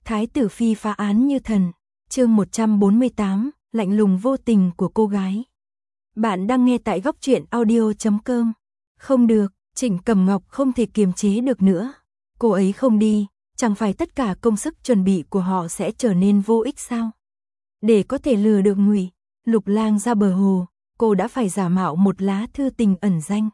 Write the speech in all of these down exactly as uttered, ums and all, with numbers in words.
Thái tử phi phá án như thần. Chương một trăm bốn mươi tám, lạnh lùng vô tình của cô gái. Bạn đang nghe tại góc truyện audio chấm com. Không được, Trịnh Cầm Ngọc không thể kiềm chế được nữa. Cô ấy không đi, chẳng phải tất cả công sức chuẩn bị của họ sẽ trở nên vô ích sao? Để có thể lừa được Ngụy Lục Lang ra bờ hồ, cô đã phải giả mạo một lá thư tình ẩn danh.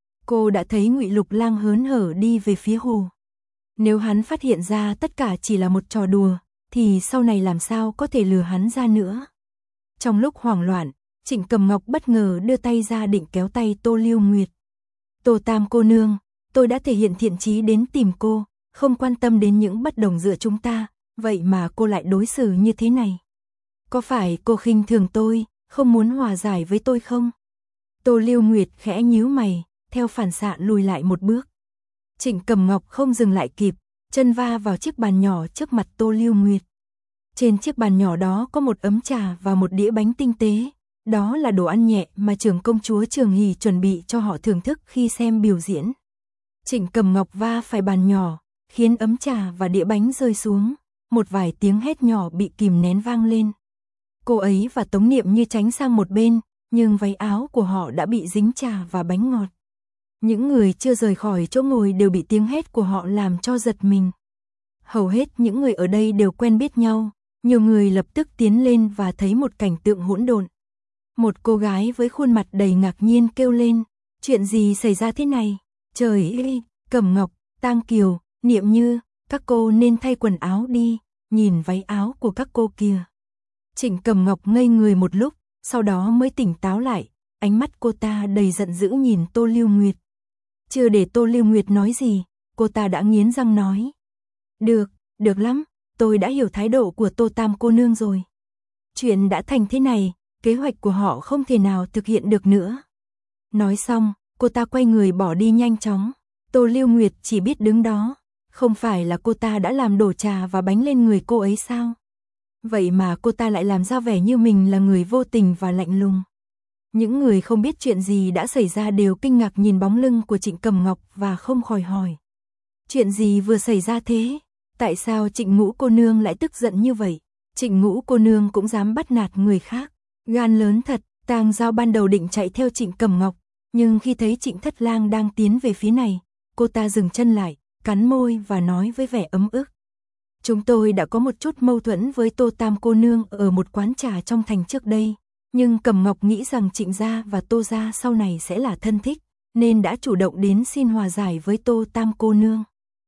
Cô đã thấy Ngụy Lục Lang hớn hở đi về phía hồ. Nếu hắn phát hiện ra tất cả chỉ là một trò đùa, thì sau này làm sao có thể lừa hắn ra nữa. Trong lúc hoảng loạn, Trịnh Cầm Ngọc bất ngờ đưa tay ra định kéo tay Tô Lưu Nguyệt. Tô Tam cô nương, tôi đã thể hiện thiện chí đến tìm cô, không quan tâm đến những bất đồng giữa chúng ta, vậy mà cô lại đối xử như thế này. Có phải cô khinh thường tôi, không muốn hòa giải với tôi không? Tô Lưu Nguyệt khẽ nhíu mày, theo phản xạ lùi lại một bước. Trịnh Cầm Ngọc không dừng lại kịp, chân va vào chiếc bàn nhỏ trước mặt Tô Lưu Nguyệt. Trên chiếc bàn nhỏ đó có một ấm trà và một đĩa bánh tinh tế. Đó là đồ ăn nhẹ mà trưởng công chúa Trường Hỷ chuẩn bị cho họ thưởng thức khi xem biểu diễn. Trịnh Cầm Ngọc va phải bàn nhỏ, khiến ấm trà và đĩa bánh rơi xuống. Một vài tiếng hét nhỏ bị kìm nén vang lên. Cô ấy và Tống Niệm như tránh sang một bên, nhưng váy áo của họ đã bị dính trà và bánh ngọt. Những người chưa rời khỏi chỗ ngồi đều bị tiếng hét của họ làm cho giật mình. Hầu hết những người ở đây đều quen biết nhau, nhiều người lập tức tiến lên và thấy một cảnh tượng hỗn độn. Một cô gái với khuôn mặt đầy ngạc nhiên kêu lên, chuyện gì xảy ra thế này? Trời ơi, Cẩm Ngọc, Tang Kiều, Niệm Như, các cô nên thay quần áo đi, nhìn váy áo của các cô kìa. Trịnh Cầm Ngọc ngây người một lúc, sau đó mới tỉnh táo lại, ánh mắt cô ta đầy giận dữ nhìn Tô Lưu Nguyệt. Chưa để Tô Lưu Nguyệt nói gì, cô ta đã nghiến răng nói. Được, được lắm, tôi đã hiểu thái độ của Tô Tam cô nương rồi. Chuyện đã thành thế này, kế hoạch của họ không thể nào thực hiện được nữa. Nói xong, cô ta quay người bỏ đi nhanh chóng. Tô Lưu Nguyệt chỉ biết đứng đó, không phải là cô ta đã làm đổ trà và bánh lên người cô ấy sao? Vậy mà cô ta lại làm ra vẻ như mình là người vô tình và lạnh lùng. Những người không biết chuyện gì đã xảy ra đều kinh ngạc nhìn bóng lưng của Trịnh Cầm Ngọc và không khỏi hỏi. Chuyện gì vừa xảy ra thế? Tại sao Trịnh Ngũ cô nương lại tức giận như vậy? Trịnh Ngũ cô nương cũng dám bắt nạt người khác. Gan lớn thật. Tang Giao ban đầu định chạy theo Trịnh Cầm Ngọc, nhưng khi thấy Trịnh Thất Lang đang tiến về phía này, cô ta dừng chân lại, cắn môi và nói với vẻ ấm ức. Chúng tôi đã có một chút mâu thuẫn với Tô Tam cô nương ở một quán trà trong thành trước đây, nhưng Cầm Ngọc nghĩ rằng Trịnh gia và Tô gia sau này sẽ là thân thích, nên đã chủ động đến xin hòa giải với Tô Tam cô nương.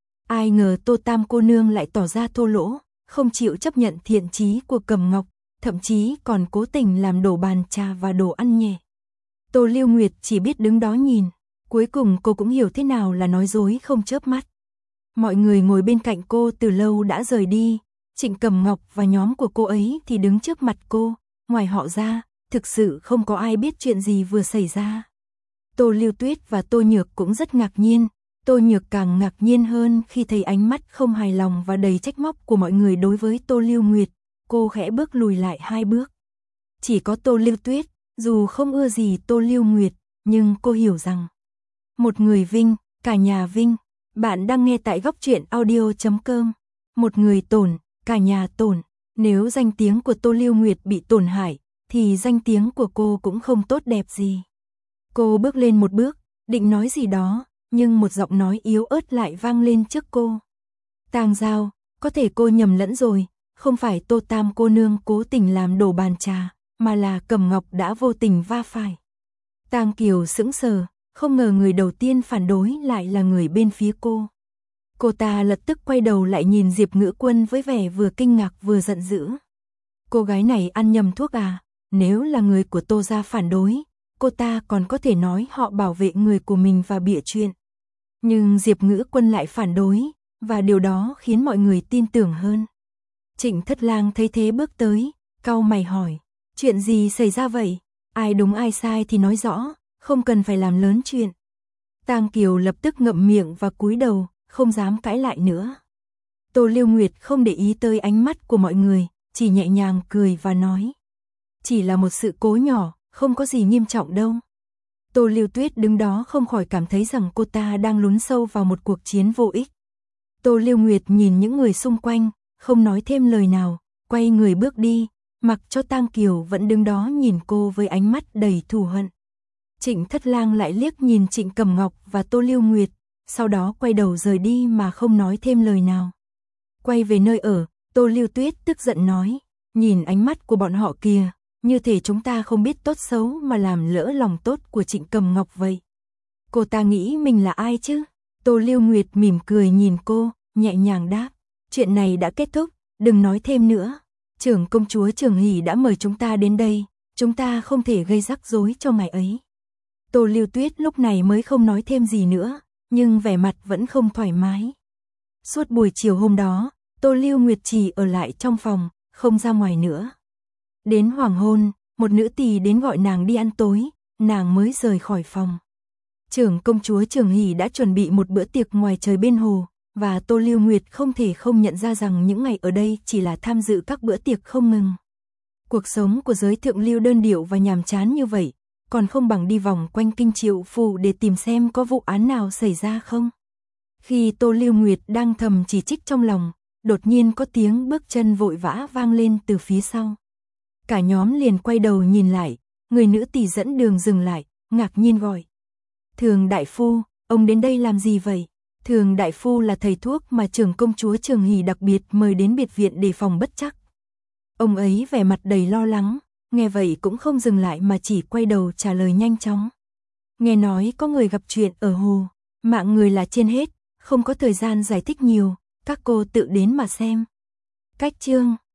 Ai ngờ Tô Tam cô nương lại tỏ ra thô lỗ, không chịu chấp nhận thiện chí của Cầm Ngọc, thậm chí còn cố tình làm đổ bàn trà và đồ ăn nhẹ. Tô Lưu Nguyệt chỉ biết đứng đó nhìn, cuối cùng cô cũng hiểu thế nào là nói dối không chớp mắt. Mọi người ngồi bên cạnh cô từ lâu đã rời đi, Trịnh Cầm Ngọc và nhóm của cô ấy thì đứng trước mặt cô, ngoài họ ra, thực sự không có ai biết chuyện gì vừa xảy ra. Tô Lưu Tuyết và Tô Nhược cũng rất ngạc nhiên, Tô Nhược càng ngạc nhiên hơn khi thấy ánh mắt không hài lòng và đầy trách móc của mọi người đối với Tô Lưu Nguyệt. Cô khẽ bước lùi lại hai bước. Chỉ có Tô Lưu Tuyết, dù không ưa gì Tô Lưu Nguyệt, nhưng cô hiểu rằng một người vinh, cả nhà vinh. Bạn đang nghe tại góc truyện audio chấm com. Một người tổn, cả nhà tổn. Nếu danh tiếng của Tô Lưu Nguyệt bị tổn hại, thì danh tiếng của cô cũng không tốt đẹp gì. Cô bước lên một bước, định nói gì đó, nhưng một giọng nói yếu ớt lại vang lên trước cô. Tang Giao, có thể cô nhầm lẫn rồi. Không phải Tô Tam cô nương cố tình làm đổ bàn trà, mà là Cầm Ngọc đã vô tình va phải. Tang Kiều sững sờ, không ngờ người đầu tiên phản đối lại là người bên phía cô. Cô ta lập tức quay đầu lại nhìn Diệp Ngữ Quân với vẻ vừa kinh ngạc vừa giận dữ. Cô gái này ăn nhầm thuốc à? Nếu là người của Tô gia phản đối, cô ta còn có thể nói họ bảo vệ người của mình và bịa chuyện. Nhưng Diệp Ngữ Quân lại phản đối, và điều đó khiến mọi người tin tưởng hơn. Trịnh Thất Lang thấy thế bước tới, cau mày hỏi, chuyện gì xảy ra vậy? Ai đúng ai sai thì nói rõ, không cần phải làm lớn chuyện. Tang Kiều lập tức ngậm miệng và cúi đầu, không dám cãi lại nữa. Tô Lưu Nguyệt không để ý tới ánh mắt của mọi người, chỉ nhẹ nhàng cười và nói, chỉ là một sự cố nhỏ, không có gì nghiêm trọng đâu. Tô Lưu Tuyết đứng đó không khỏi cảm thấy rằng cô ta đang lún sâu vào một cuộc chiến vô ích. Tô Lưu Nguyệt nhìn những người xung quanh, không nói thêm lời nào, quay người bước đi, mặc cho Tang Kiều vẫn đứng đó nhìn cô với ánh mắt đầy thù hận. Trịnh Thất Lang lại liếc nhìn Trịnh Cầm Ngọc và Tô Lưu Nguyệt, sau đó quay đầu rời đi mà không nói thêm lời nào. Quay về nơi ở, Tô Lưu Tuyết tức giận nói, nhìn ánh mắt của bọn họ kìa, như thể chúng ta không biết tốt xấu mà làm lỡ lòng tốt của Trịnh Cầm Ngọc vậy. Cô ta nghĩ mình là ai chứ? Tô Lưu Nguyệt mỉm cười nhìn cô, nhẹ nhàng đáp, chuyện này đã kết thúc, đừng nói thêm nữa. Trưởng công chúa Trường Hỷ đã mời chúng ta đến đây, chúng ta không thể gây rắc rối cho ngài ấy. Tô Lưu Tuyết lúc này mới không nói thêm gì nữa, nhưng vẻ mặt vẫn không thoải mái. Suốt buổi chiều hôm đó, Tô Lưu Nguyệt chỉ ở lại trong phòng, không ra ngoài nữa. Đến hoàng hôn, một nữ tỳ đến gọi nàng đi ăn tối, nàng mới rời khỏi phòng. Trưởng công chúa Trường Hỷ đã chuẩn bị một bữa tiệc ngoài trời bên hồ, và Tô Lưu Nguyệt không thể không nhận ra rằng những ngày ở đây chỉ là tham dự các bữa tiệc không ngừng. Cuộc sống của giới thượng lưu đơn điệu và nhàm chán như vậy, còn không bằng đi vòng quanh kinh Triệu phủ để tìm xem có vụ án nào xảy ra không. Khi Tô Lưu Nguyệt đang thầm chỉ trích trong lòng, đột nhiên có tiếng bước chân vội vã vang lên từ phía sau. Cả nhóm liền quay đầu nhìn lại, người nữ tỳ dẫn đường dừng lại, ngạc nhiên gọi. Thường đại phu, ông đến đây làm gì vậy? Thường đại phu là thầy thuốc mà trưởng công chúa Trường Hỷ đặc biệt mời đến biệt viện để phòng bất trắc. Ông ấy vẻ mặt đầy lo lắng, nghe vậy cũng không dừng lại mà chỉ quay đầu trả lời nhanh chóng. Nghe nói có người gặp chuyện ở hồ, mạng người là trên hết, không có thời gian giải thích nhiều, các cô tự đến mà xem. Cách chương